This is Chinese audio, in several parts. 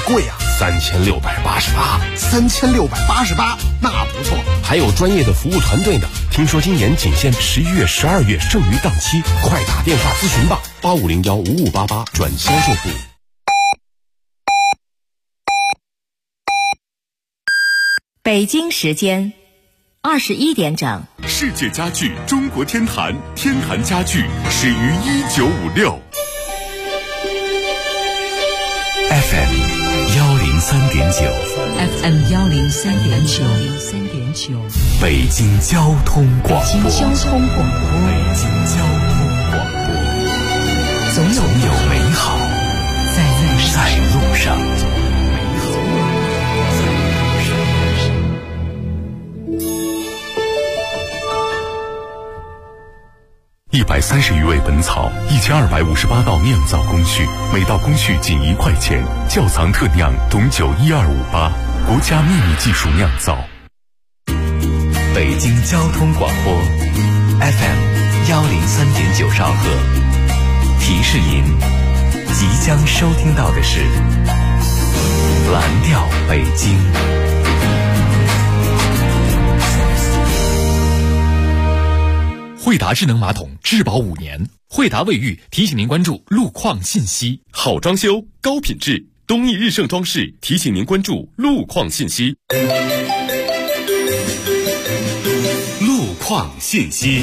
贵啊！3688，那不错。 还有专业的服务团队呢。听说今年仅限11月、12月剩余档期，快打电话咨询吧，85015588转销售部。 北京时间21点整。 世界家具中国天坛，天坛家具始于1956。 FM 103.9 FM 103.9 北京交通广播。 北京交通广播，总有美好在路上。130余味本草，1258道酿造工序，每道工序仅1块钱。窖藏特酿董酒12588，国家秘密技术酿造。北京交通广播 FM 103.9兆赫。提示您，即将收听到的是蓝调北京。 惠达智能马桶质保5年，惠达卫浴提醒您关注路况信息。 好装修，高品质，东义日盛装饰提醒您关注路况信息。路况信息，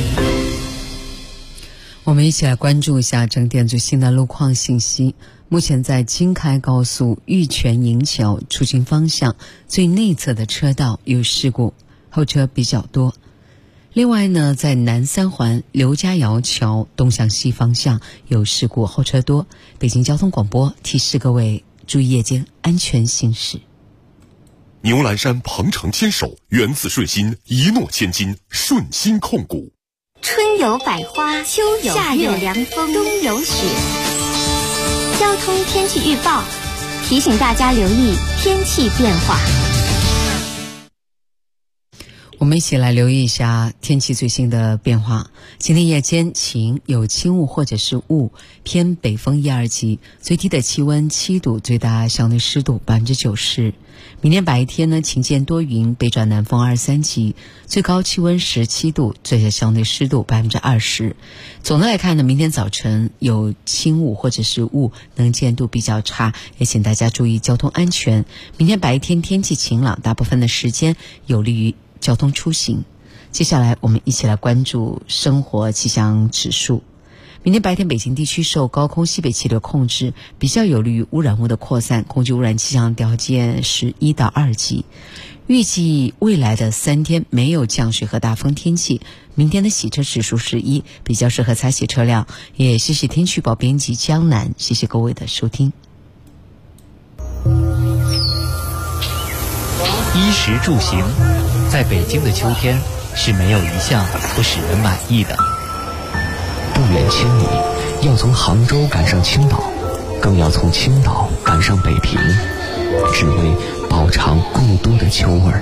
我们一起来关注一下整点最新的路况信息。目前在京开高速玉泉营桥出行方向最内侧的车道有事故，后车比较多。另外呢，在南三环刘家窑桥东向西方向有事故，后车多。北京交通广播提示各位注意夜间安全行驶。 牛栏山鹏程牵手，源自顺心，一诺千金，顺心控股。 春有百花，秋有月，夏有凉风，冬有雪。交通天气预报提醒大家留意天气变化。 我们一起来留意一下天气最新的变化。今天夜间晴，有轻雾或者是雾，偏北风1、2级，最低的气温7度，最大相对湿度90%。明天白天呢，晴间多云，北转南风2、3级，最高气温17度，最小相对湿度20%。总的来看呢，明天早晨有轻雾或者是雾，能见度比较差，也请大家注意交通安全。明天白天天气晴朗，大部分的时间有利于交通出行。接下来我们一起来关注生活气象指数。明天白天北京地区受高空西北气流控制，比较有利于污染物的扩散，空气污染气象条件是1到2级。预计未来的3天没有降水和大风天气。明天的洗车指数是1，比较适合擦洗车辆。也谢谢天气预报编辑江南，谢谢各位的收听。 衣食住行，在北京的秋天是没有一项不使人满意的。 不远千里，要从杭州赶上青岛，更要从青岛赶上北平，只为饱尝故都的秋味儿。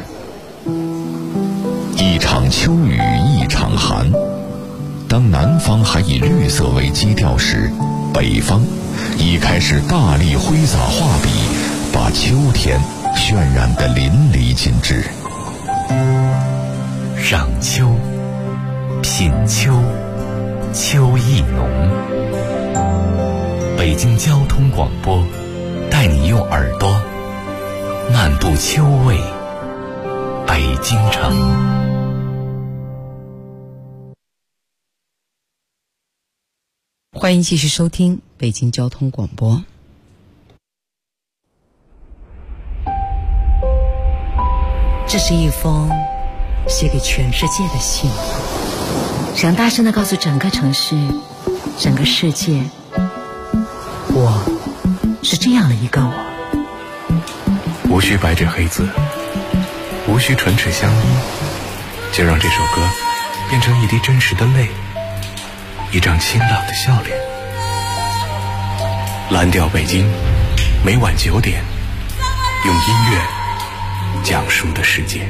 一场秋雨一场寒，当南方还以绿色为基调时，北方已开始大力挥洒画笔，把秋天渲染得淋漓尽致。 赏秋，品秋，秋意浓。北京交通广播带你用耳朵漫步秋味北京城。 欢迎继续收听北京交通广播。这是一封写给全世界的信，想大声地告诉整个城市，整个世界，我是这样的一个我。 无需白纸黑字，无需唇齿相依，就让这首歌变成一滴真实的泪，一张清朗的笑脸。蓝调北京，每晚9点，用音乐讲述的世界。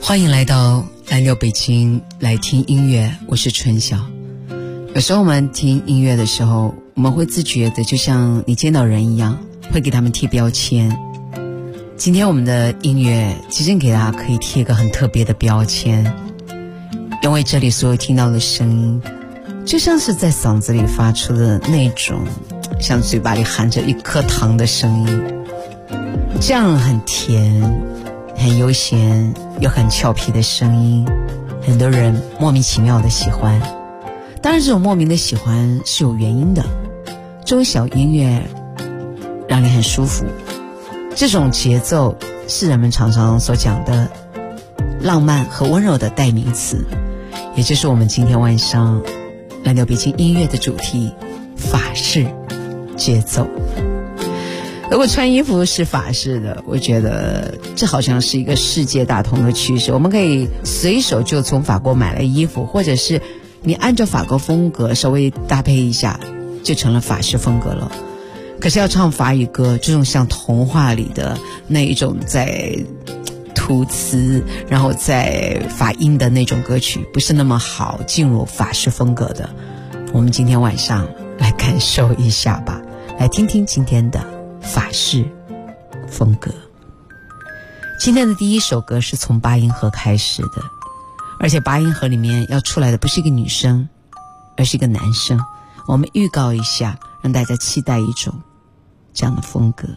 欢迎来到蓝调北京来听音乐，我是春晓。有时候我们听音乐的时候，我们会自觉的就像你见到人一样，会给他们贴标签。今天我们的音乐其实给大家可以贴一个很特别的标签，因为这里所有听到的声音就像是在嗓子里发出的那种像嘴巴里含着一颗糖的声音，这样很甜很悠闲又很俏皮的声音，很多人莫名其妙的喜欢。当然这种莫名的喜欢是有原因的，这种小音乐让你很舒服，这种节奏是人们常常所讲的浪漫和温柔的代名词，也就是我们今天晚上蓝调北京音乐的主题，法式节奏。如果穿衣服是法式的，我觉得这好像是一个世界大同的趋势。我们可以随手就从法国买了衣服，或者是你按照法国风格稍微搭配一下，就成了法式风格了。可是要唱法语歌，这种像童话里的那一种在吐词然后在发音的那种歌曲，不是那么好进入法式风格的。我们今天晚上来感受一下吧，来听听今天的法式风格。今天的第一首歌是从八音盒开始的，而且八音盒里面要出来的不是一个女生，而是一个男生。我们预告一下，让大家期待一种这样的风格。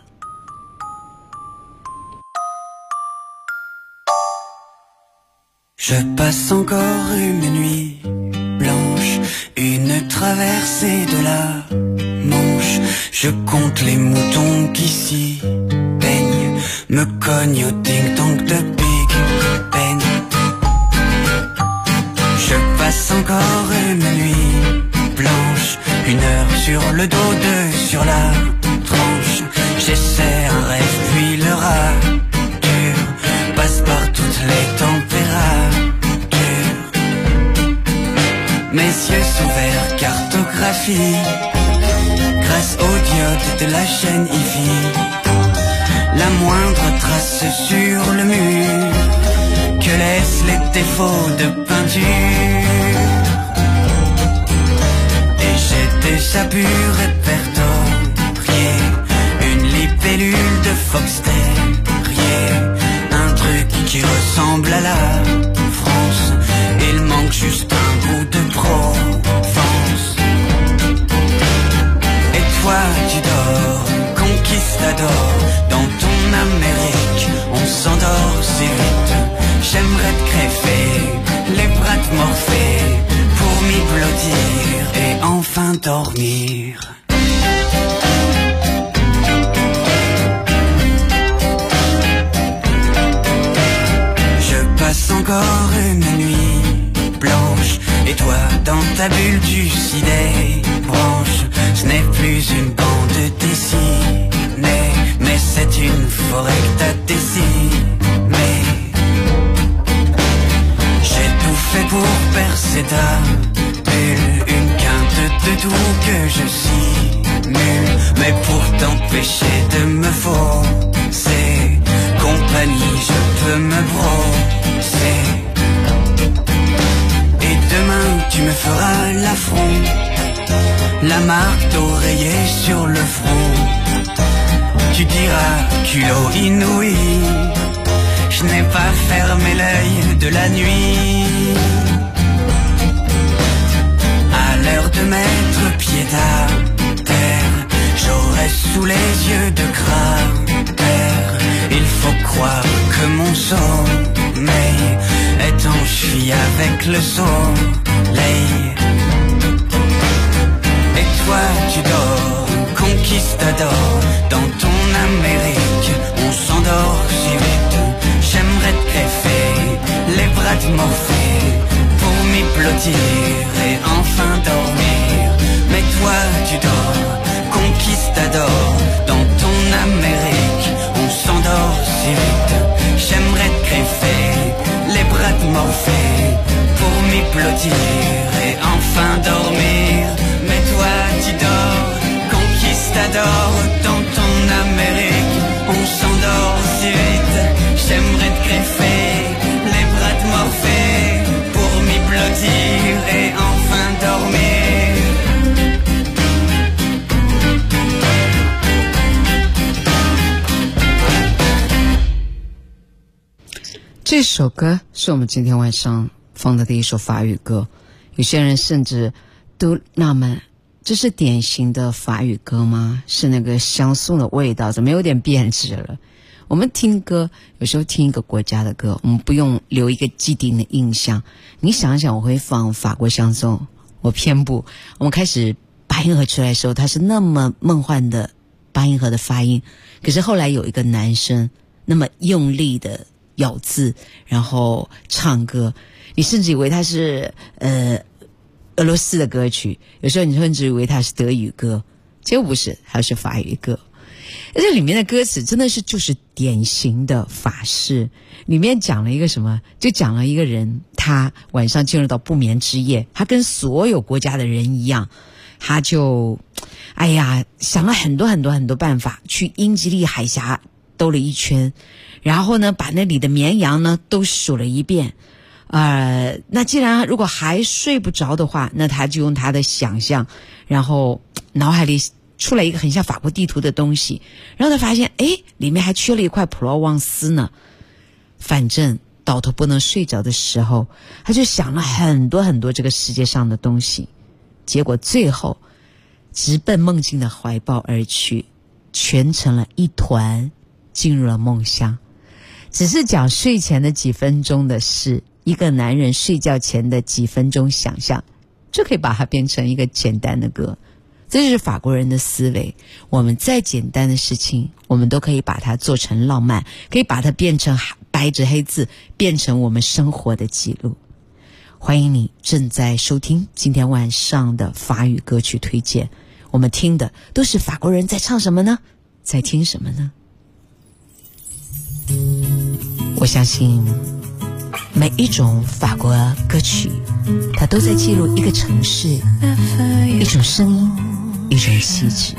Je passe encore une nuit blanche, une traversée de la Manche. Je compte les moutons qui s'y baignent, me cogne au ding-dong de Big Ben. Je passe encore une nuit blanche, 1 heure sur le dos, 2 sur la tranche. J'essaie un rêve puis le rature, passe par toutes les températures. Mes yeux s'ouverts, cartographie, grâce au diode de la chaîne IFI. La moindre trace sur le mur que laissent les défauts de peinture. Et j'ai déjà pu répertorier une libellule de fox-terrier, un truc qui ressemble à la France. Il manque juste un bout de Provence. Et toi tu dors, conquistador, dans ton Amérique. On s'endort si vite, j'aimerais te greffer les bras de Morphée pour m'y blottir et enfin dormir. Je passe encore une nuit blanche, et toi dans ta bulle tu scies des branches. Ce n'est plus une bande dessinée, mais c'est une forêt que t'as décimée. J'ai tout fait pour percer ta bulle, une quinte de tout que je simule, mais pour t'empêcher de me fausser compagnie, je peux me brosser. Et demain tu me feras l'affront, la marque d'oreiller sur le front. Tu diras culot inouï, je n'ai pas fermé l'œil de la nuit. À l'heure de mettre pied à terre, j'aurai sous les yeux de cratère. Il faut croire que mon sommeil est en cheville avec le soleil. Et toi tu dors, conquistador, dans ton Amérique. On s'endort si vite, j'aimerais te greffer les bras de Morphée pour m'y blottir et enfin dormir. Mais toi tu dors, conquistador, dans ton Amérique. On s'endort si vite, j'aimerais te greffer les bras de Morphée pour m'y blottir et enfin dormir. Mais toi tu dors, conquistador, dans ton Amérique. On s'endort si vite, j'aimerais te greffer les bras Morphée pour m'y blottir et enfin dormir. 这首歌是我们今天晚上放的第一首法语歌，有些人甚至都纳闷，这是典型的法语歌吗？是那个香颂的味道，怎么有点变质了？我们听歌，有时候听一个国家的歌，我们不用留一个既定的印象。你想想，我会放法国香颂，我偏不。我们开始八音盒出来的时候，它是那么梦幻的八音盒的发音，可是后来有一个男生那么用力的咬字，然后唱歌，你甚至以为他是俄罗斯的歌曲，有时候你甚至以为他是德语歌，结果不是，他是法语歌。这里面的歌词真的是就是典型的法式，里面讲了一个什么，就讲了一个人，他晚上进入到不眠之夜，他跟所有国家的人一样，他就想了很多办法，去英吉利海峡兜了一圈，然后呢把那里的绵羊呢都数了一遍。那既然如果还睡不着的话，那他就用他的想象，然后脑海里出来一个很像法国地图的东西，然后他发现里面还缺了一块普罗旺斯呢。反正倒头不能睡着的时候，他就想了很多这个世界上的东西，结果最后直奔梦境的怀抱而去，全成了一团，进入了梦乡。只是讲睡前的几分钟的事，一个男人睡觉前的几分钟想象，就可以把它变成一个简单的歌。这就是法国人的思维，我们再简单的事情，我们都可以把它做成浪漫，可以把它变成白纸黑字，变成我们生活的记录。欢迎你正在收听今天晚上的法语歌曲推荐，我们听的都是法国人在唱什么呢？在听什么呢？我相信每一种法国歌曲，它都在记录一个城市，一种声音，一种气质。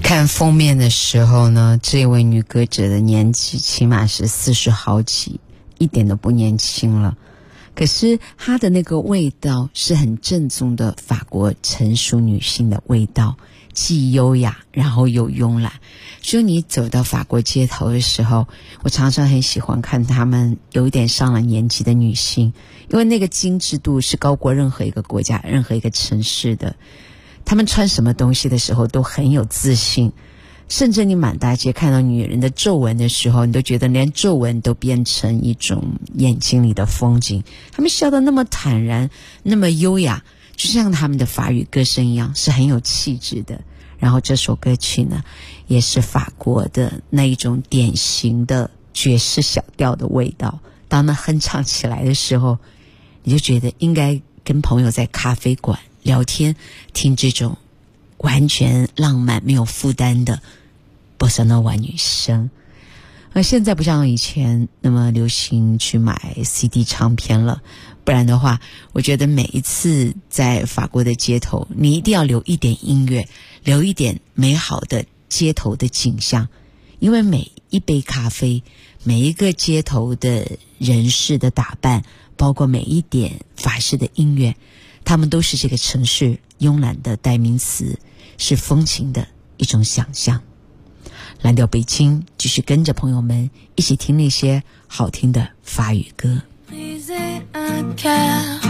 看封面的时候呢，这位女歌者的年纪起码是40好几，一点都不年轻了。可是她的那个味道是很正宗的法国成熟女性的味道，既优雅然后又慵懒。所以你走到法国街头的时候，我常常很喜欢看她们有一点上了年纪的女性，因为那个精致度是高过任何一个国家任何一个城市的。她们穿什么东西的时候都很有自信，甚至你满大街看到女人的皱纹的时候，你都觉得连皱纹都变成一种眼睛里的风景。她们笑得那么坦然，那么优雅，就像她们的法语歌声一样，是很有气质的。然后这首歌曲呢，也是法国的那一种典型的爵士小调的味道。当他们哼唱起来的时候，你就觉得应该跟朋友在咖啡馆聊天，听这种完全浪漫没有负担的波萨诺瓦女声。现在不像以前那么流行去买 CD 唱片了，不然的话，我觉得每一次在法国的街头，你一定要留一点音乐，留一点美好的街头的景象，因为每一杯咖啡，每一个街头的人士的打扮，包括每一点法式的音乐，他们都是这个城市慵懒的代名词，是风情的一种想象。蓝调北京，继续跟着朋友们一起听那些好听的法语歌。 Briser un cœur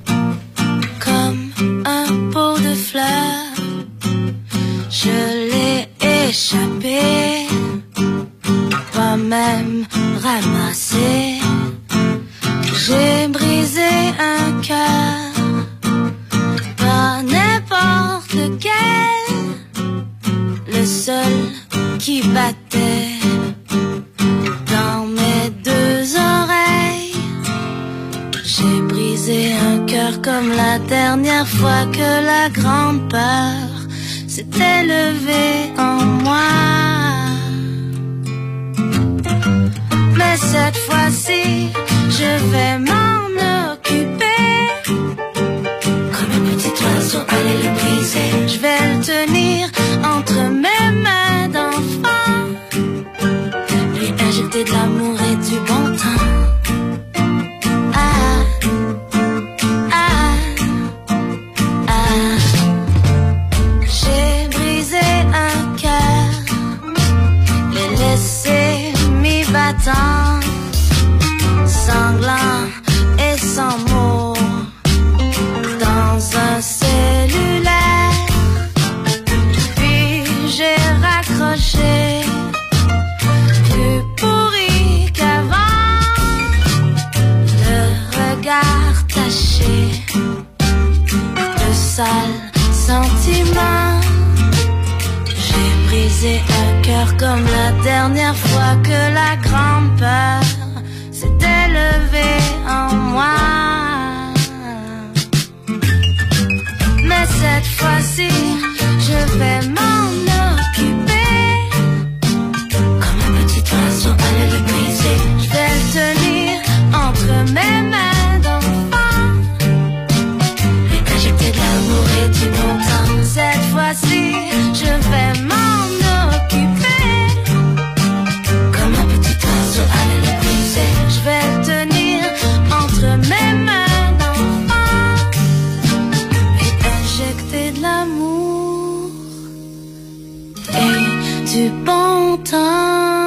comme un pot de fleurs, je l'ai échappé, pas même ramassé. J'ai brisé un cœur, pas n'importe lequel, le seul qui battait dans mes deux oreilles. J'ai brisé un cœur comme la dernière fois que la grande peur s'était levée en moi. Mais cette fois-ci, je vais m'en occuper. Comme un petit oiseau, aller le briser. Je vais le tenir entre mes mains d'enfant, lui injecter de l'amour et du bon temps. Ah, ah, ah. J'ai brisé un cœur, l'ai laissé mi-battant, sanglant et sans mots, dans un cellulaire. Puis j'ai raccroché, plus pourri qu'avant, le regard taché de sales sentiments. J'ai brisé un cœur comme la dernière fois que la grande peur s'était levée en moi. Mais cette fois-ci, je vais m'en occuper. Comme un petit oiseau, aller le briser. Je vais le tenir entre mes mains d'enfant, lui injecter de l'amour et du bon temps. Cette fois-ci, je vais m'en occuper. Comme un petit oiseau, aller le briser. Je vais le tenir entre mes mains d'enfant, lui injecter de l'amour et du bon temps.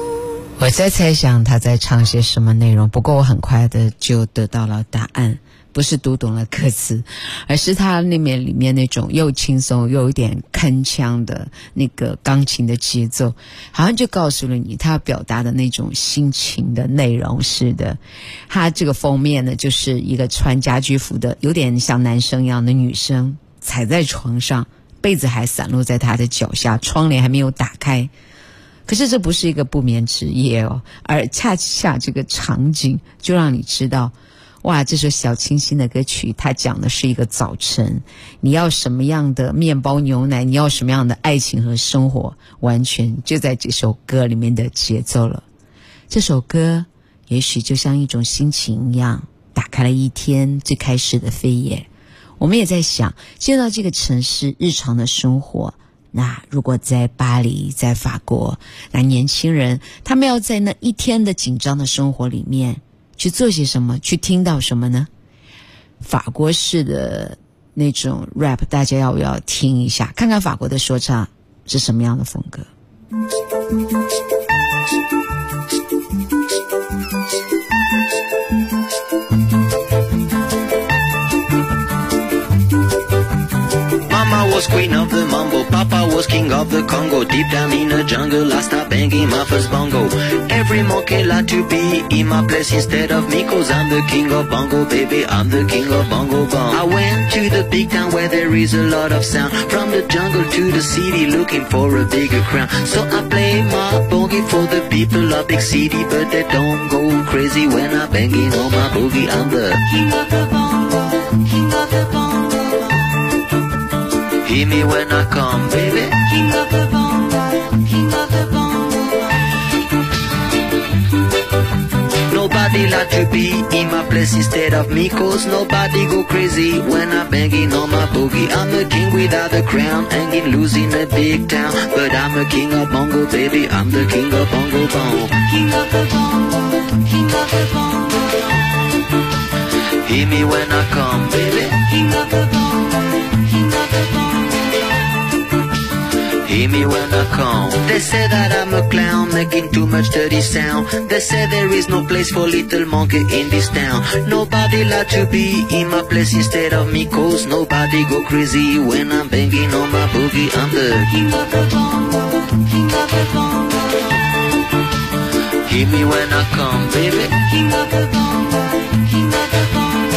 我在猜想他在唱些什么内容，不过我很快的就得到了答案。 不是读懂了歌词，而是它里面那种又轻松又有点铿锵的那个钢琴的节奏，好像就告诉了你他表达的那种心情的内容似的。他这个封面呢，就是一个穿家居服的有点像男生一样的女生踩在床上，被子还散落在他的脚下，窗帘还没有打开。可是这不是一个不眠之夜哦，而恰恰这个场景就让你知道，哇，这首小清新的歌曲它讲的是一个早晨，你要什么样的面包牛奶，你要什么样的爱情和生活，完全就在这首歌里面的节奏了。这首歌也许就像一种心情一样，打开了一天最开始的扉页。我们也在想，见到这个城市日常的生活，那如果在巴黎，在法国，那年轻人他们要在那一天的紧张的生活里面去做些什么，去听到什么呢？法国式的那种 rap 大家要不要听一下，看看法国的说唱是什么样的风格。 Mama was queen of the mambo, Papa was king of the Congo. Deep down in the jungle, I start banging my first bongo. Every monkey like to be in my place instead of me, 'cause I'm the king of bongo, baby, I'm the king of bongo bong. I went to the big town where there is a lot of sound. From the jungle to the city, looking for a bigger crown. So I play my boogie for the people of big city, but they don't go crazy when I'm banging on my boogie. I'm the king of the bongo, king of the bongo. Hear me when I come, baby. King of the bongo, king of the bongo. Nobody like to be in my place instead of me, 'cause nobody go crazy when I'm banging on my boogie. I'm the king without a crown, hanging loose in a big town, but I'm the king of bongo, baby, I'm the king of bongo bong. King of the bongo, king of the bongo. Hear me when I come, baby. King of the bongo, king of the bongo. Hear me when I come. They say that I'm a clown, making too much dirty sound. They say there is no place for little monkey in this town. Nobody like to be in my place instead of me, 'cause nobody go crazy when I'm banging on my boogie. I'm the king of the bongo, king of the bongo. Hear me when I come, baby. King of the bongo, king of the bongo.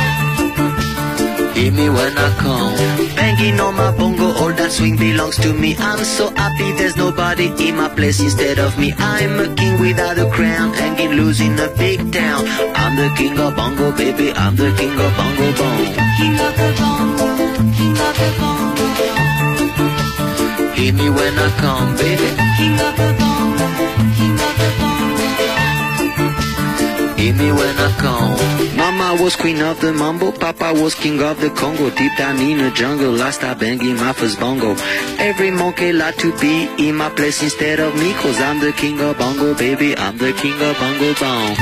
Hear me when I come. Banging on my bongo, all that swing belongs to me. I'm so happy there's nobody in my place instead of me. I'm a king without a crown, hanging loose in a big town. I'm the king of bongo, baby, I'm the king of bongo bong. King of the bongo, king of the bongo. Hear me when I come, baby. King of the bongo, king of the bongo. Hear me when I come. Mama was queen of the mambo, Papa was king of the Congo. Deep down in the jungle, I start banging my first bongo. Every monkey like to be in my place instead of me, 'cause I'm the king of bongo, baby, I'm the king of bongo bong.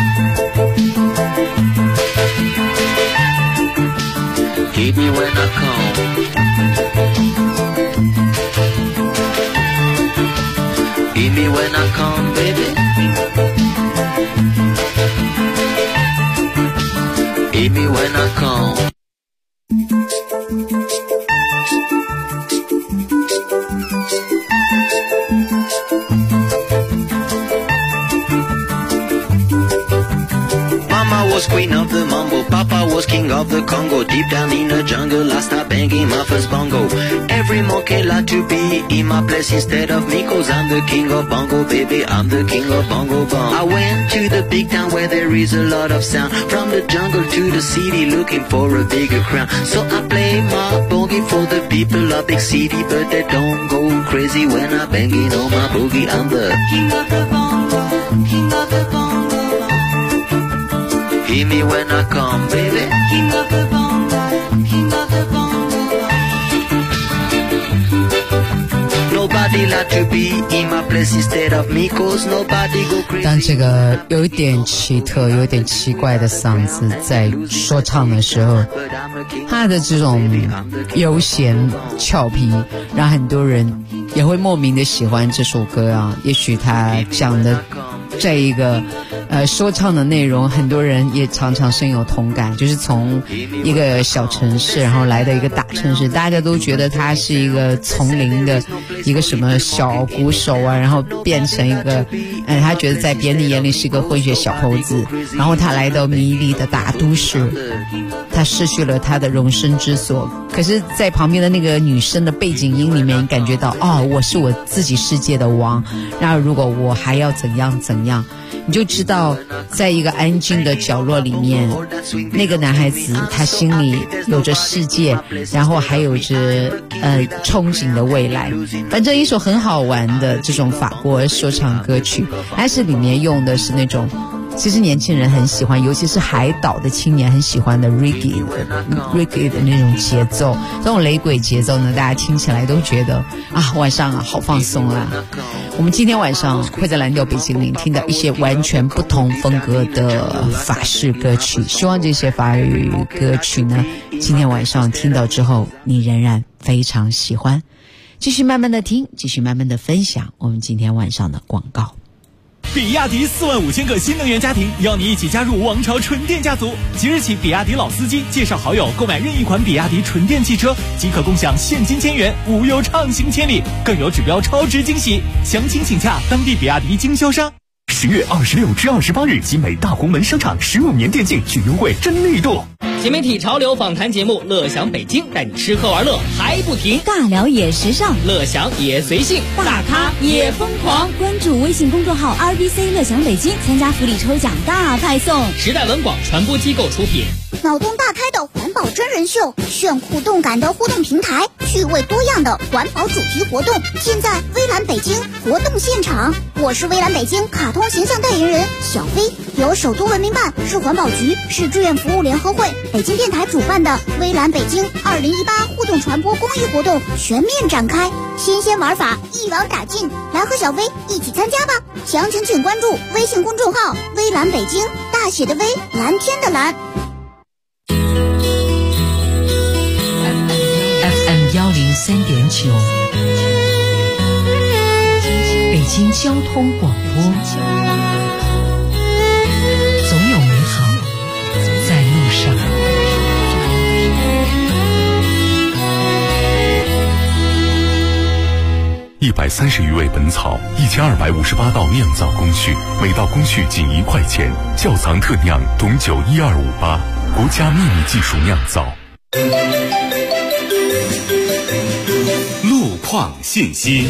Hear me when I come. Hear me when I come, baby. Hear me when I come. Mama was queen of the mambo, Papa was king of the Congo. Deep down in the jungle, I start banging my first bongo. Every monkey like to be in my place instead of me, 'cause I'm the king of bongo, baby, I'm the king of bongo bong. I went to the big town where there is a lot of sound. From the jungle to the city, looking for a bigger crown. So I play my boogie for the people of big city, but they don't go crazy when I'm banging on my boogie. I'm the king of the bongo, king of the bongo. Hear me when I come, baby. King of the bongo, king of the bongo. Nobody like to be in my place instead of me, 'cause nobody go crazy. 当这个有一点奇特、有点奇怪的嗓子在说唱的时候，他的这种悠闲俏皮，让很多人也会莫名的喜欢这首歌啊。也许他讲的在一个说唱的内容，很多人也常常深有同感，就是从一个小城市，然后来到一个大城市，大家都觉得他是一个丛林的一个什么小鼓手啊，然后变成一个，他觉得在别人的眼里是一个混血小猴子，然后他来到迷离的大都市，他失去了他的容身之所，可是在旁边的那个女生的背景音里面，你感觉到我是我自己世界的王，然后如果我还要怎样怎样，你就知道在一个安静的角落里面，那个男孩子他心里有着世界，然后还有着憧憬的未来。反正一首很好玩的这种法国说唱歌曲，但是里面用的是那种其实年轻人很喜欢，尤其是海岛的青年很喜欢的 reggae 的那种节奏，这种雷鬼节奏呢，大家听起来都觉得晚上好放松啊。我们今天晚上会在蓝调北京里听到一些完全不同风格的法式歌曲，希望这些法语歌曲呢，今天晚上听到之后你仍然非常喜欢。继续慢慢的听，继续慢慢的分享我们今天晚上的广告。 比亚迪45000个新能源家庭邀你一起加入王朝纯电家族。即日起，比亚迪老司机介绍好友购买任意款比亚迪纯电汽车，即可共享现金1000元，无忧畅行千里，更有指标超值惊喜。详情请洽当地比亚迪经销商。 10月26至28日，集美大红门商场15年电竞巨优惠真力度。 新媒体潮流访谈节目《乐享北京》，带你吃喝玩乐还不停， 尬聊也时尚， 乐享也随性， 大咖也疯狂。关注微信公众号 RBC 乐享北京，参加福利抽奖大派送。 时代文广传播机构出品。 脑洞大开的环保真人秀，炫酷动感的互动平台，趣味多样的环保主题活动，现在微蓝北京活动现场。我是微蓝北京卡通形象代言人小飞，由首都文明办、市环保局、市志愿服务联合会、北京电台主办的微蓝北京2018互动传播公益活动全面展开，新鲜玩法一网打尽，来和小飞一起参加吧！详情请关注微信公众号微蓝北京，大写的微，蓝天的蓝。 FM103.9，北京交通广播，总有美好在路上。 130余味本草，1258道酿造工序，每道工序仅1块钱。窖藏特酿董酒12588，国家秘密技术酿造。 路况信息，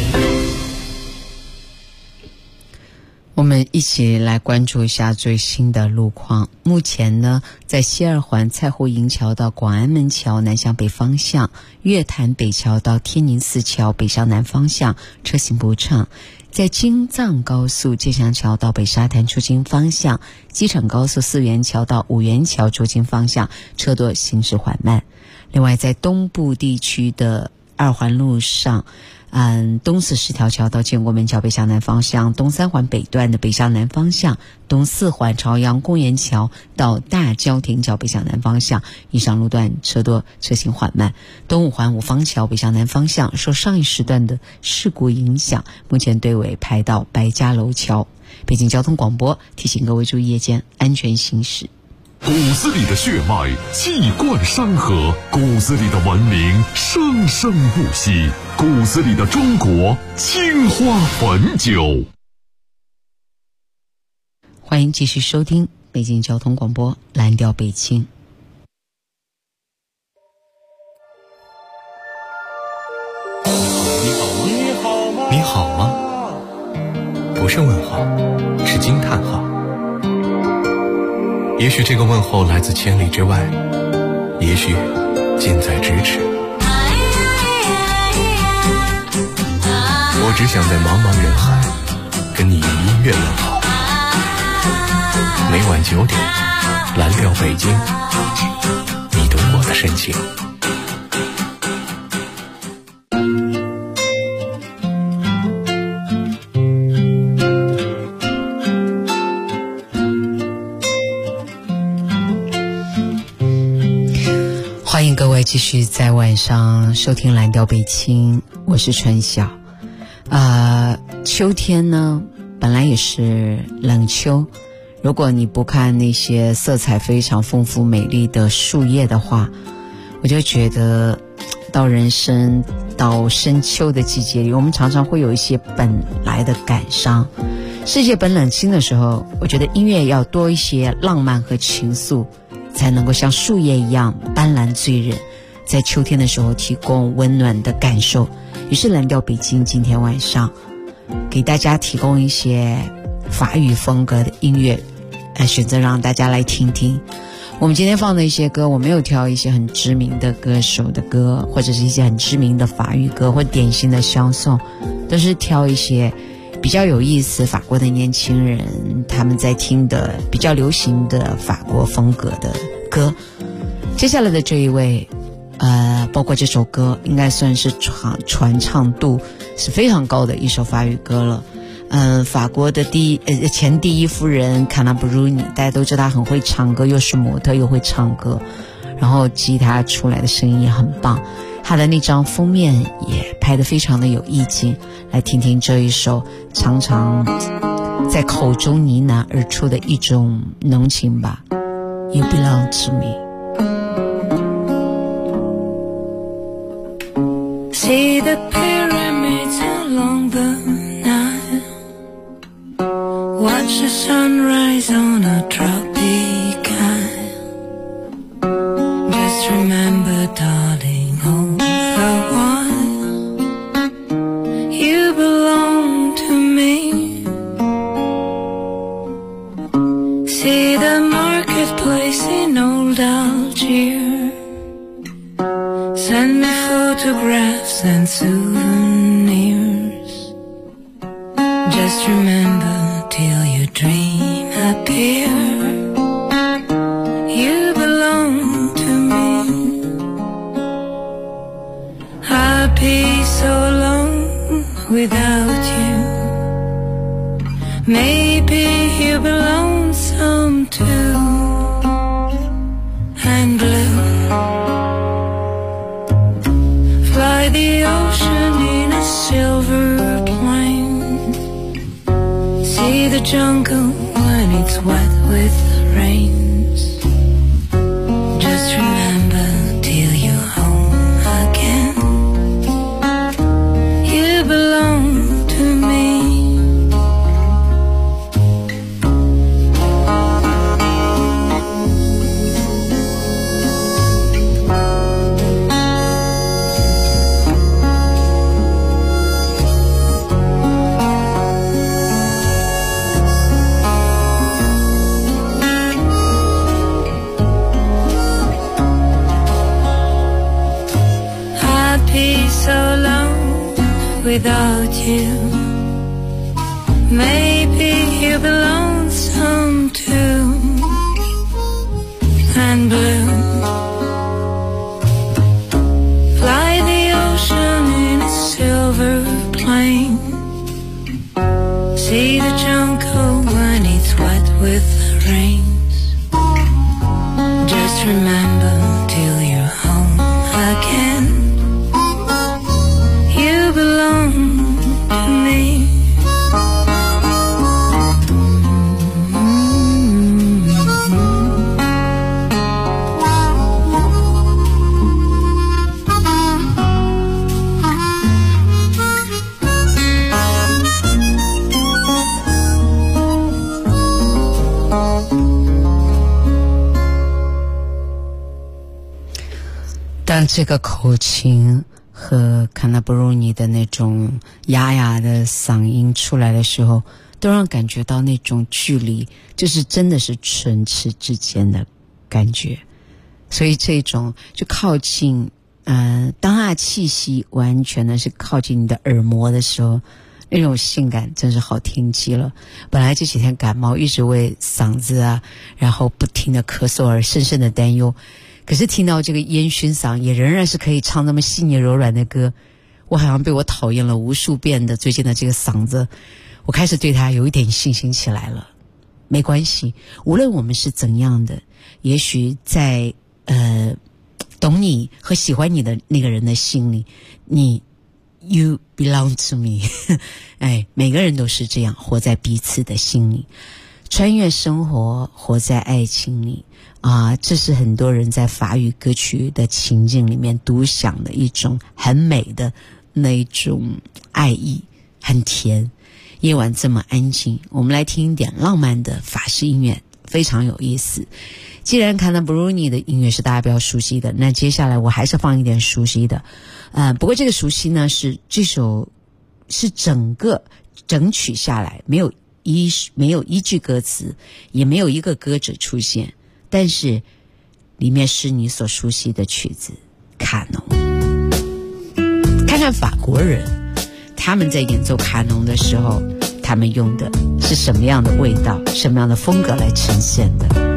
我们一起来关注一下最新的路况。目前呢，在西二环蔡湖营桥到广安门桥南向北方向，月坛北桥到天宁寺桥北向南方向车行不畅。在京藏高速界祥桥到北沙滩出京方向，机场高速四元桥到五元桥出京方向车多行驶缓慢。另外，在东部地区的二环路上，东四十条桥到建国门桥北向南方向，东三环北段的北向南方向，东四环朝阳公园桥到大郊亭桥北向南方向，以上路段车多，车行缓慢。东五环五方桥北向南方向，受上一时段的事故影响，目前队尾排到白家楼桥。北京交通广播提醒各位注意夜间安全行驶。 骨子里的血脉气贯山河，骨子里的文明生生不息，骨子里的中国青花汾酒。 欢迎继续收听北京交通广播蓝调北京。 你好吗？不是问号，是惊叹号。也许这个问候来自千里之外，也许近在咫尺。我只想在茫茫人海跟你用音乐问好。每晚9点，蓝调北京，你懂我的深情。 欢迎各位继续在晚上收听蓝调北京，我是春晓。秋天呢本来也是冷秋， 如果你不看那些色彩非常丰富美丽的树叶的话，我就觉得到人生到深秋的季节里，我们常常会有一些本来的感伤。世界本冷清的时候，我觉得音乐要多一些浪漫和情愫，才能够像树叶一样斑斓醉人，在秋天的时候提供温暖的感受。于是蓝调北京今天晚上给大家提供一些法语风格的音乐，选择让大家来听听。我们今天放的一些歌，我没有挑一些很知名的歌手的歌，或者是一些很知名的法语歌或典型的香颂，都是挑一些比较有意思法国的年轻人他们在听的比较流行的法国风格的歌。接下来的这一位包括这首歌应该算是传唱度是非常高的一首法语歌了。法国的前第一夫人卡纳布鲁尼，大家都知道她很会唱歌，又是模特又会唱歌，然后吉他出来的声音也很棒，她的那张封面也拍得非常的有意境。来听听这一首常常在口中呢喃而出的一种浓情吧。 You belong to me。 See the pyramids along the Nile, watch the sunrise on a tropic isle. Just remember, darling, all the while you belong to me. See the marketplace in old Algiers, send me photographs and souvenirs. Just remember till your dream appear, you belong to me. I'll be so alone without you. Maybe you belong some too. And blue, fly the ocean in a silver plane. See the jungle when it's wet with rains. Just remember till you're home again, you belong to me. So long without you. Maybe you belong some too. And blue, fly the ocean in a silver plane. See the jungle when it's wet with rains. Just remember till you're home again, you belong to me. 但这个口琴和卡纳布鲁尼的那种哑哑的嗓音出来的时候，都让感觉到那种距离，就是真的是唇齿之间的感觉。所以这种就靠近当下气息完全的是靠近你的耳膜的时候，那种性感真是好听极了。本来这几天感冒，一直为嗓子然后不停的咳嗽而深深的担忧，可是听到这个烟熏嗓也仍然是可以唱那么细腻柔软的歌，我好像被我讨厌了无数遍的最近的这个嗓子，我开始对他有一点信心起来了。没关系，无论我们是怎样的，也许在懂你和喜欢你的那个人的心里，你 you belong to me 每个人都是这样活在彼此的心里。 穿越生活，活在爱情里啊，这是很多人在法语歌曲的情境里面独享的一种很美的那一种爱意，很甜。夜晚这么安静，我们来听一点浪漫的法式音乐，非常有意思。既然卡纳布鲁尼的音乐是大家比较熟悉的，那接下来我还是放一点熟悉的。不过这个熟悉呢，是这首是整曲下来没有一句歌词，也没有一个歌者出现，但是里面是你所熟悉的曲子卡农。看看法国人他们在演奏卡农的时候，他们用的是什么样的味道，什么样的风格来呈现的。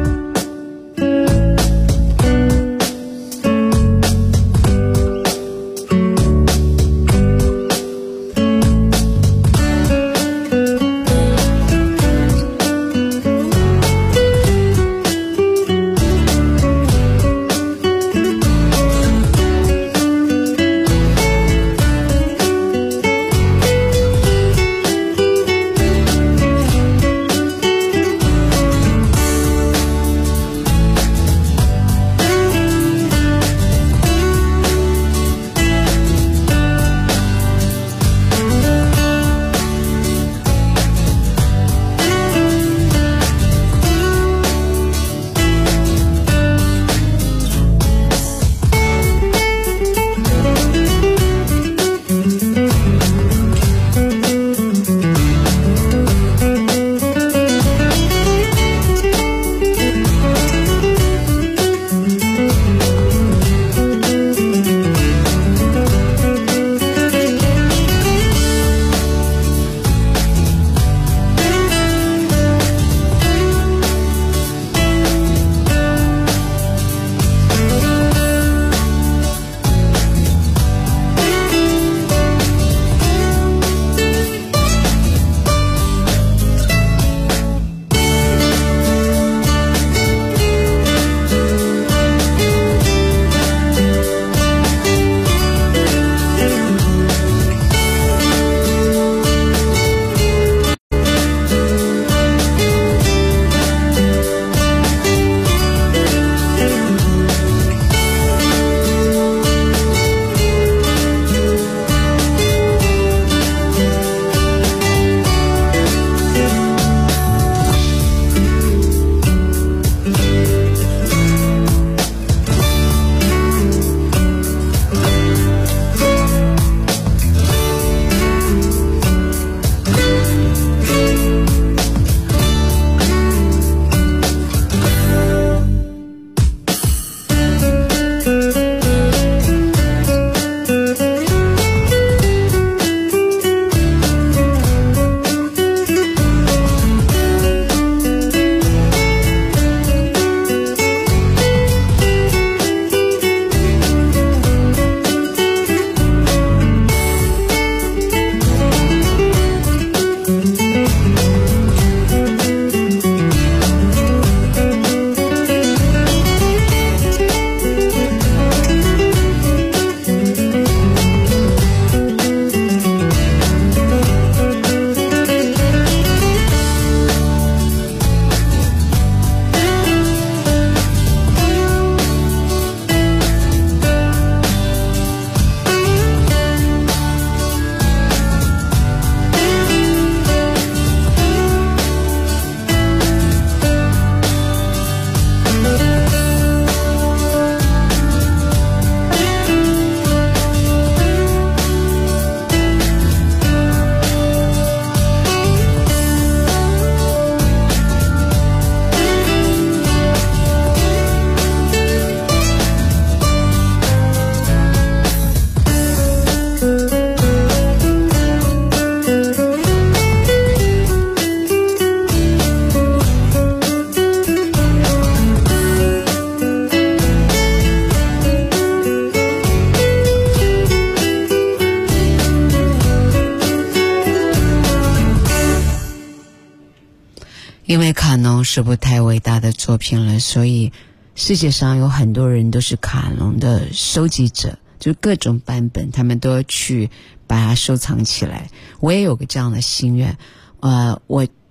因为卡农是部太伟大的作品了，所以世界上有很多人都是卡农的收集者，就是各种版本他们都要去把它收藏起来。我也有个这样的心愿，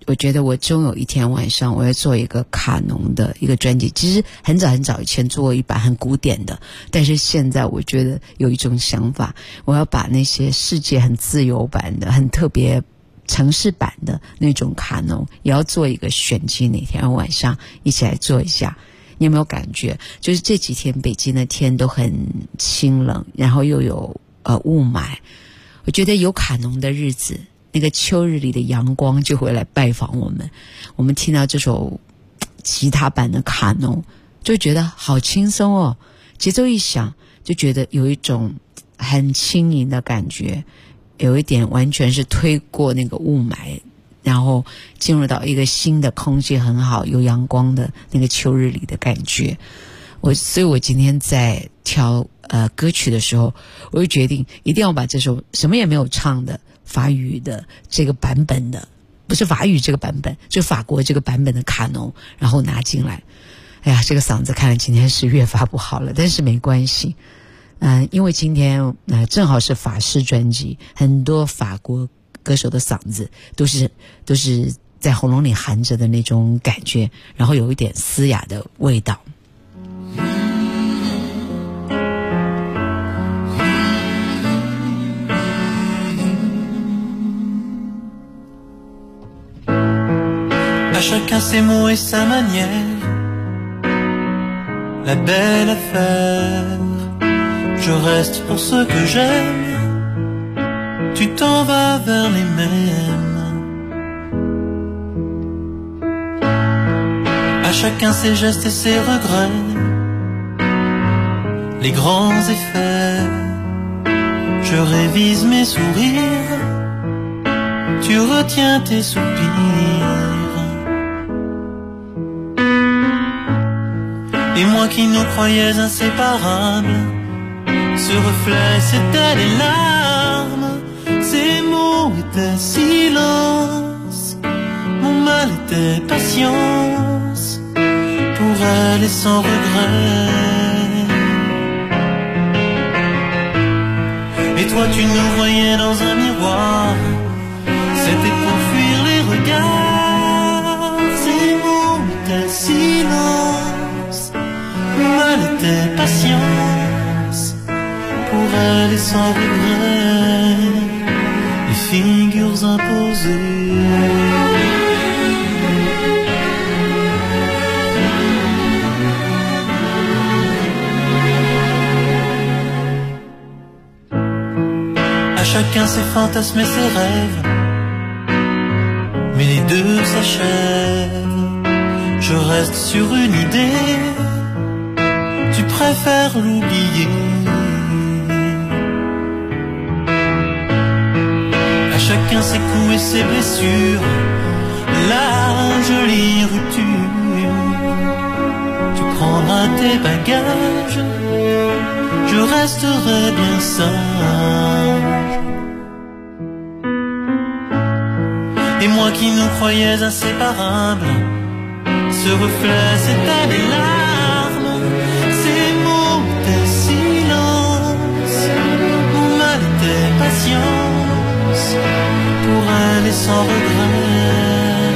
我觉得我终有一天晚上我要做一个卡农的一个专辑。其实很早以前做过一版很古典的，但是现在我觉得有一种想法，我要把那些世界很自由版的、很特别城市版的那种卡农也要做一个选集，哪天晚上一起来做一下。你有没有感觉就是这几天北京的天都很清冷，然后又有雾霾，我觉得有卡农的日子，那个秋日里的阳光就会来拜访我们。我们听到这首吉他版的卡农就觉得好轻松哦，节奏一响就觉得有一种很轻盈的感觉，有一点完全是推过那个雾霾，然后进入到一个新的空气很好有阳光的那个秋日里的感觉。所以我今天在挑歌曲的时候，我就决定一定要把这首什么也没有唱的法语的这个版本的，不是法语这个版本，就法国这个版本的卡农，然后拿进来。哎呀，这个嗓子看来今天是越发不好了，但是没关系。因为今天正好是法式专辑，很多法国歌手的嗓子都是在喉咙里含着的那种感觉，然后有一点嘶哑的味道。 À chacun ses mots et sa manière, la belle affaire. Je reste pour ceux que j'aime, tu t'en vas vers les mêmes. À chacun ses gestes et ses regrets, les grands effets. Je révise mes sourires, tu retiens tes soupirs. Et moi qui nous croyais inséparables, ce reflet c'était des larmes, ces mots étaient silence, mon mal était patience, pour elle et sans regret. Et toi tu nous voyais dans un miroir, c'était pour fuir les regards, ces mots étaient silence, mon mal était patience, pour elle et sans regret, les figures imposées. À chacun ses fantasmes et ses rêves, mais les deux s'achèvent. Je reste sur une idée, tu préfères l'oublier. À chacun ses coups et ses blessures, la jolie rupture. Tu prendras tes bagages, je resterai bien sage. Et moi qui nous croyais inséparables, ce reflet c'était des larmes, ces mots étaient silence, mon mal était patience, pour elle et sans regret.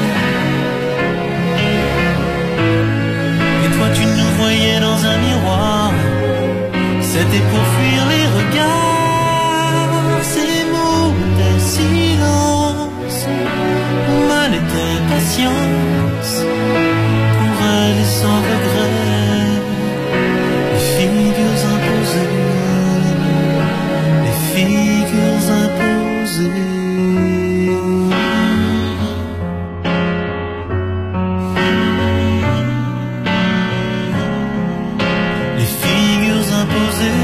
Et toi tu nous voyais dans un miroir, c'était pour fuir les regards, ces mots étaient silence, mon mal était patience, pour elle et sans regret, les figures imposées, les figures imposées. Les figures imposées.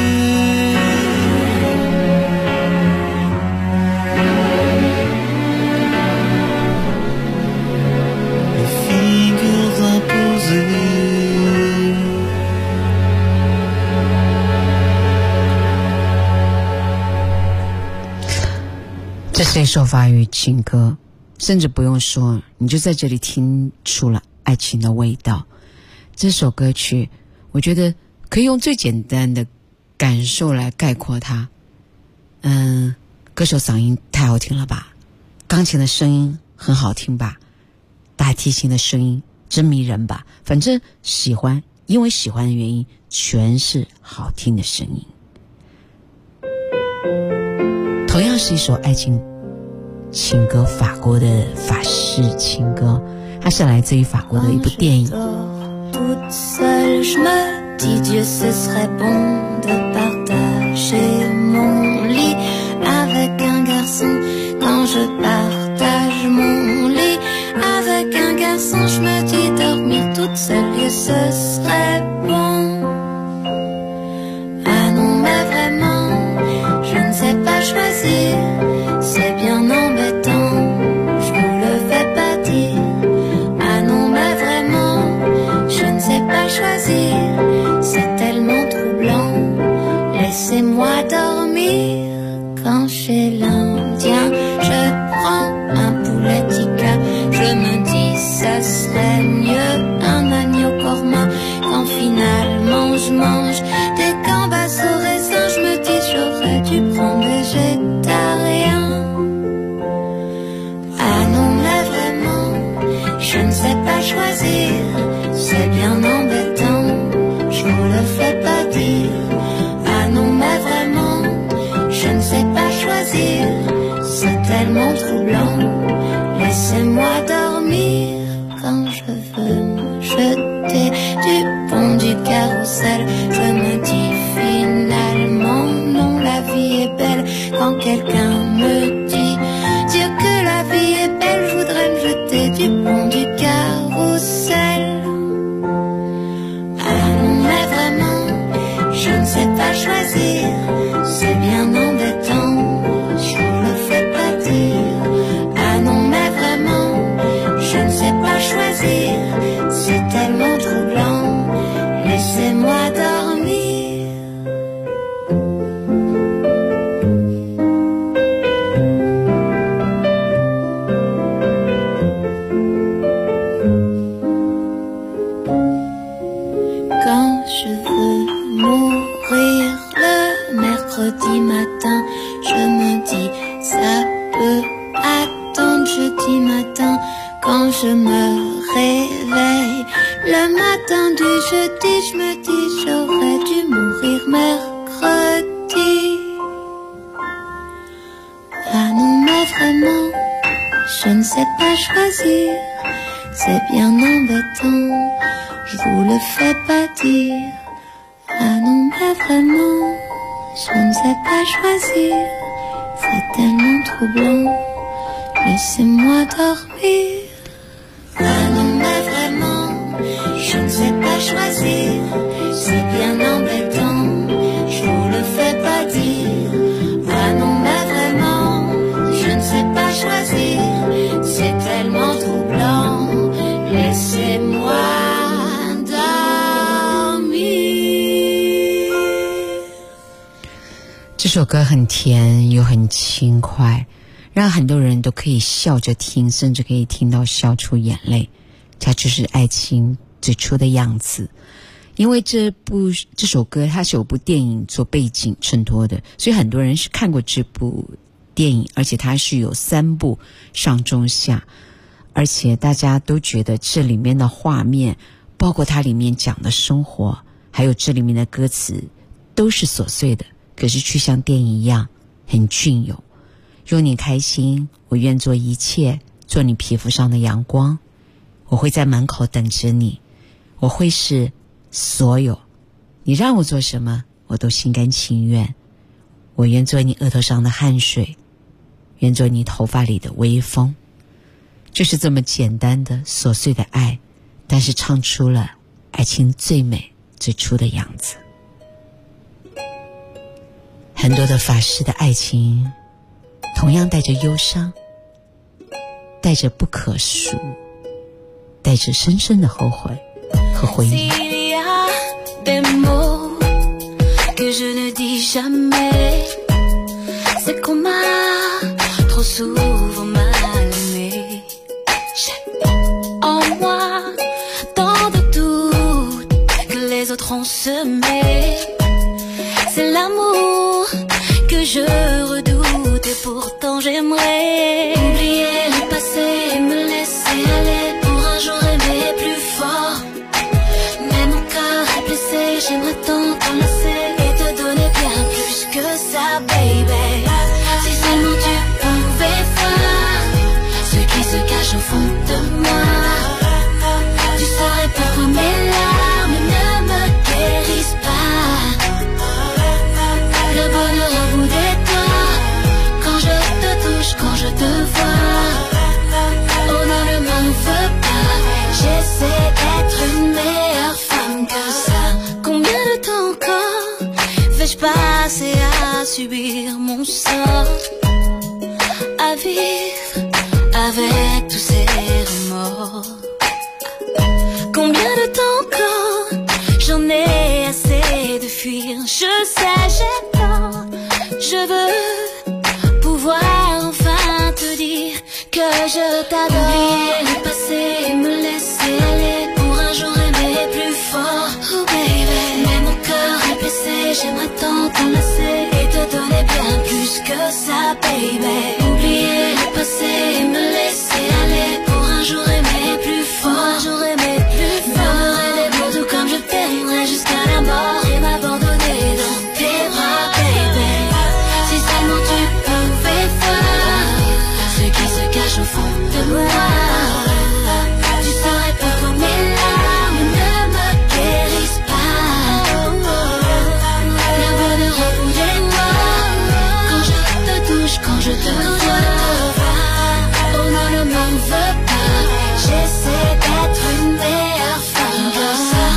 这是一首法语情歌，甚至不用说，你就在这里听出了爱情的味道。这首歌曲我觉得可以用最简单的感受来概括它。歌手嗓音太好听了吧，钢琴的声音很好听吧，大提琴的声音真迷人吧，反正喜欢，因为喜欢的原因全是好听的声音。同样是一首爱情情歌，法国的法式情歌，它是来自于法国的一部电影。 Dieu, ce serait bon de partager mon lit avec un garçon. Quand je partage mon lit avec un garçon, je me dis dormir toute seule et ce serait bon. Ah non, mais vraiment, je ne sais pas choisir. C'est bien embêtant, je vous le fais pas dire. Ah non, mais vraiment, je ne sais pas choisir.C'est tellement troublant. Laissez-moi dormir quand chez l'Indien je prends un poulet tikka. Je me dis ça serait mieux un agneau korma. Quand finalement je mange des gambas au raisin, je me dis j'aurais dû prendre végétarien. Ah non mais vraiment, je ne sais pas choisir. C'est bien embêtant.Je vous le fais pas dire. Ah non mais vraiment, je ne sais pas choisir. C'est tellement troublant. Laissez-moi dormir quand je veux me jeter du pont du carrousel. Je me dis finalement non, la vie est belle. Quand quelqu'un me dit Dieu que la vie est belle, je voudrais me jeter du pont du carrousel.Je ne sais pas choisir, c'est bien embêtant, je vous le fais pas dire. Ah non mais vraiment, je ne sais pas choisir, c'est tellement troublant, laissez-moi dormir. Quand je veux mourir.Mercredi matin, je me dis ça peut attendre jeudi matin. Quand je me réveille le matin du jeudi, je me dis j'aurais dû mourir mercredi. Ah non mais vraiment, je ne sais pas choisir. C'est bien embêtant, je vous le fais pas dire. Ah non mais vraiment.Je ne sais pas choisir, c'est tellement troublant. Laissez-moi dormir. Ah non mais vraiment, je ne sais pas choisir, c'est bien embêtant, je vous le fais pas dire. Ah non mais vraiment, je ne sais pas choisir, c'est tellement troublant. Laissez-moi 这首歌很甜又很轻快，让很多人都可以笑着听，甚至可以听到笑出眼泪。它就是爱情最初的样子。因为这首歌它是有部电影做背景衬托的，所以很多人是看过这部电影，而且它是有3部上中下，而且大家都觉得这里面的画面，包括它里面讲的生活，还有这里面的歌词都是琐碎的，可是却像电影一样很隽永。若你开心，我愿做一切，做你皮肤上的阳光，我会在门口等着你，我会是所有，你让我做什么我都心甘情愿，我愿做你额头上的汗水，愿做你头发里的微风。就是这么简单的琐碎的爱，但是唱出了爱情最美最初的样子。很多的法式的爱情同样带着忧伤，带着不可数，带着深深的后悔和回忆。 Des mots que je ne dis jamais, c'est qu'on m'a trop souvent mal aimé. J'ai en moi tant de doutes que les autres ont semé. C'est l'amour que je redoute et pourtant j'aimerais oublier le passé. m'empêche pas, c'est à subir mon sort, à vivre avec tous ces remords. Combien de temps encore? J'en ai assez de fuir. Je sais, j'ai tort. Je veux pouvoir enfin te dire que je t'adore. Oublier le passé et me laisser aller pour un jour aimer plus fort. Oh baby, mais mon cœur est blessé. J'aimerais tant t'enlacer et te donner bien plus que ça, baby. Oublier le passé et me laisser aller pour un jour aimer plus fort. Un jour aimer plus fort. Me des mots tout comme je t'aimerais jusqu'à la mort et m'abandonner dans tes bras, baby. Si seulement tu pouvais voir ce qui se cache au fond de moi, tu saurais pourquoi mes larmes ne me guérissent pas. Le bonheur au bout des doigts, quand je te touche, quand je te vois. Oh non, ne m'en veux pas, j'essaie d'être une meilleure femme que ça.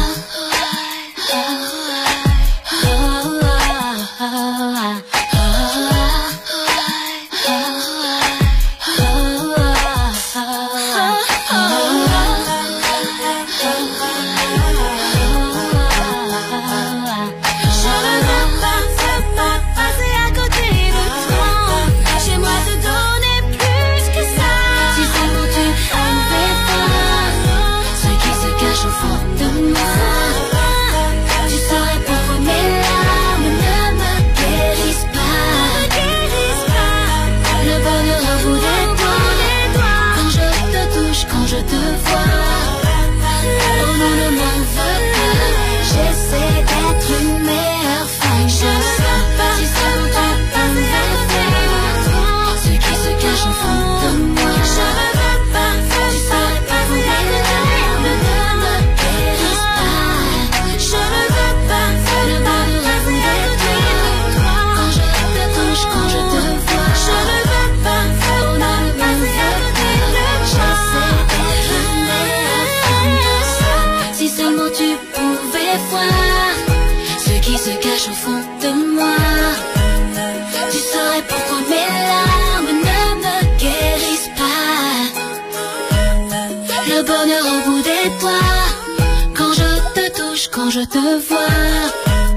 Quand je te vois,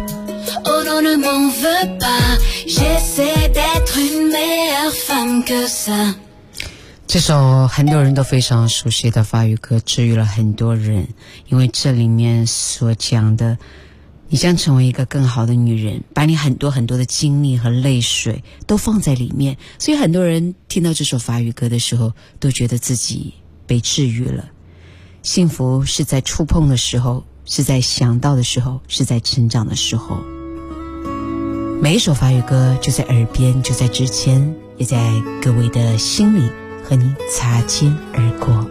oh non, ne m'en veux pas, j'essaie d'être une meilleure femme que ça。 这首很多人都非常熟悉的法语歌治愈了很多人，因为这里面所讲的你将成为一个更好的女人，把你很多很多的精力和泪水都放在里面，所以很多人听到这首法语歌的时候都觉得自己被治愈了。幸福是在触碰的时候，是在想到的时候，是在成长的时候。每一首法语歌就在耳边，就在指尖，也在各位的心里和你擦肩而过。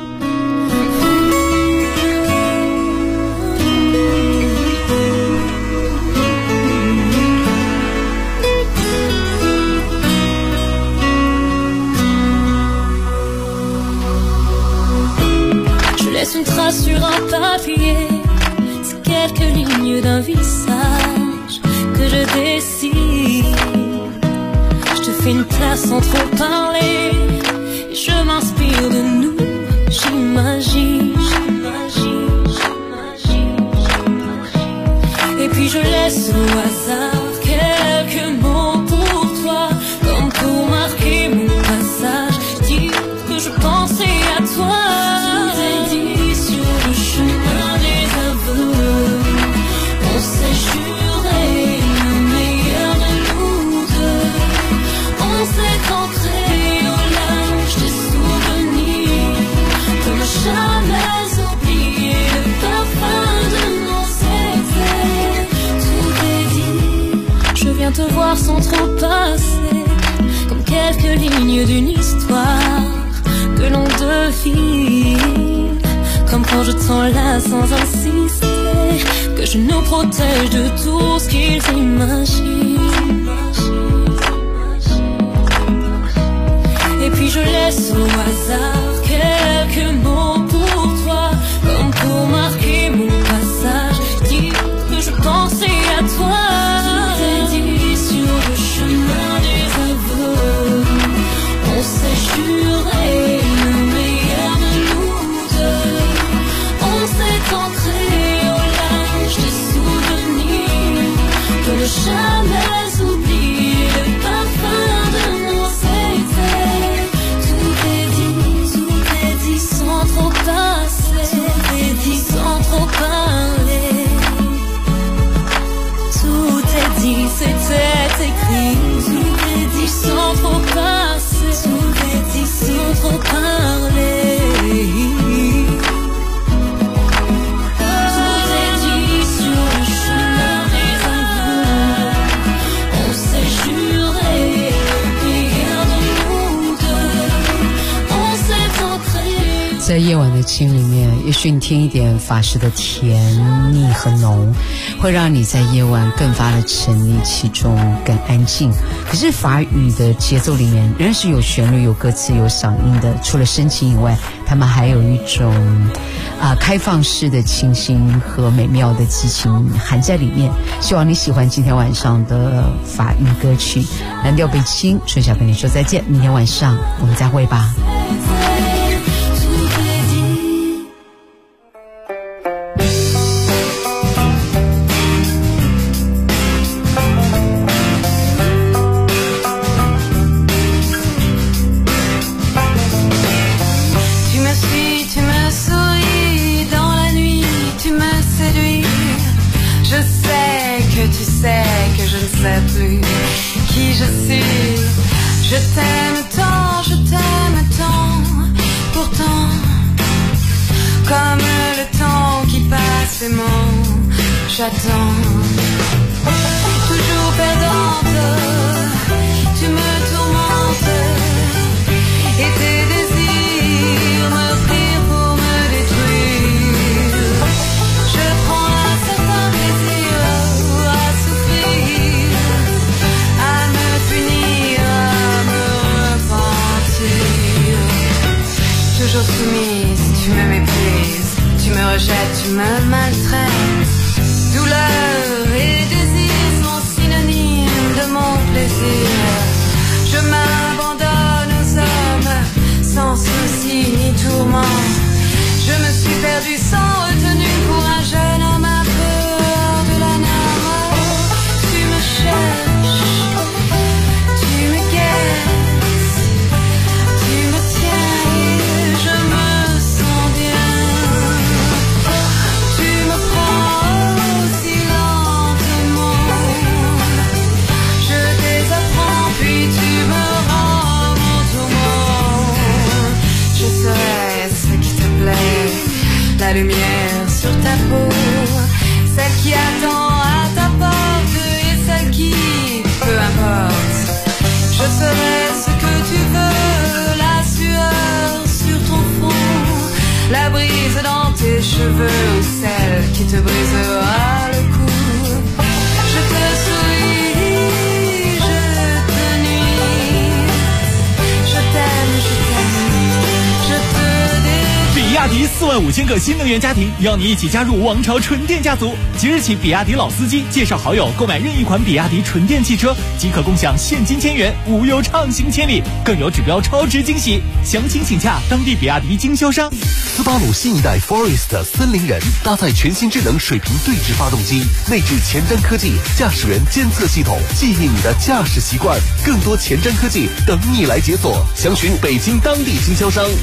Laisse une trace sur un papier, c'est quelques lignes d'un visage que je dessine. Je te fais une place sans trop parler, et je m'inspire de nous, j'imagine. Et puis je laisse au hasard quelques mots pour toi, comme pour marquer mon passage, dire que je pensais à toi. Jamais oublié le parfum de nos excès. Tout est dit, je viens te voir sans trop passer, comme quelques lignes d'une histoire que l'on devine, comme quand je tends là sans insister, que je nous protège de tout ce qu'ils imaginent. Et puis je laisse au hasard quelques mots pour toi, comme pour marquer mon passage, dire que je pensais à toi. jamais oublier le parfum de mon c'était. Tout est dit sans trop passer, tout est dit sans trop parler. Tout est dit, c'était écrit. Tout est dit sans trop passer, tout est dit sans trop parler. 在夜晚的清里面，也许你听一点法式的甜腻和浓，会让你在夜晚更发的沉溺其中，更安静。可是法语的节奏里面仍然是有旋律、有歌词、有嗓音的。除了深情以外，他们还有一种开放式的清新和美妙的激情含在里面。希望你喜欢今天晚上的法语歌曲。蓝调北京，春晓跟你说再见，明天晚上我们再会吧。 J'attends, toujours perdante, tu me tourmentes, et tes désirs me prient pour me détruire. Je prends un certain plaisir à souffrir, à me punir, à me repentir. Toujours soumise, tu me méprises, tu me rejettes, tu me maltraites. Douleur et désir sont synonymes de mon plaisir. Je m'abandonne aux hommes sans souci ni tourment. Je me suis perdue sans retenue pour un jeune homme à peur de la mort. Tu me cherches, tu me guettes, tu me tiens et je me sens bien. Tu me prends la lumière sur ta peau, celle qui attend à ta porte et celle qui, peu importe, je serai ce que tu veux, la sueur sur ton front, la brise dans tes cheveux ou celle qui te brisera le cou. Je te souris, je te nuis, je t'aime, je te 比亚迪45000个新能源家庭，邀你一起加入王朝纯电家族。即日起，比亚迪老司机介绍好友购买任意款比亚迪纯电汽车，即可共享现金1000元，无忧畅行千里，更有指标超值惊喜。详情请洽当地比亚迪经销商。 斯巴鲁新一代 Forest 森林人搭载全新智能水平对置发动机，内置前瞻科技驾驶员监测系统，记忆你的驾驶习惯。更多前瞻科技等你来解锁，详询北京当地经销商。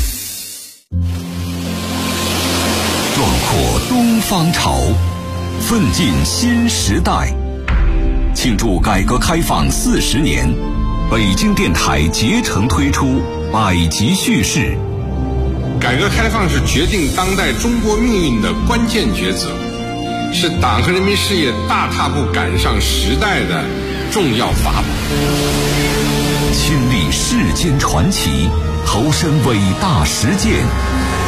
壮阔东方潮，奋进新时代。庆祝改革开放40年，北京电台竭诚推出百集叙事。 改革开放是决定当代中国命运的关键抉择，是党和人民事业大踏步赶上时代的重要法宝。 亲历世间传奇，投身伟大实践，